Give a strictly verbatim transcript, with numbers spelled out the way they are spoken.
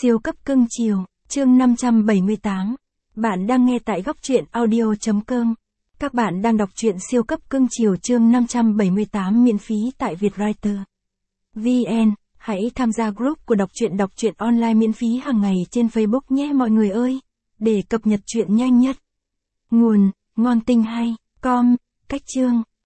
Siêu cấp cưng chiều, chương năm trăm bảy mươi tám. Bạn đang nghe tại góc truyện audio chấm com. Các bạn đang đọc truyện siêu cấp cưng chiều chương năm trăm bảy mươi tám miễn phí tại Vietwriter chấm vn. Hãy tham gia group của đọc truyện đọc truyện online miễn phí hàng ngày trên Facebook nhé mọi người ơi, để cập nhật truyện nhanh nhất. Nguồn: ngon tinh hay com. Cách chương: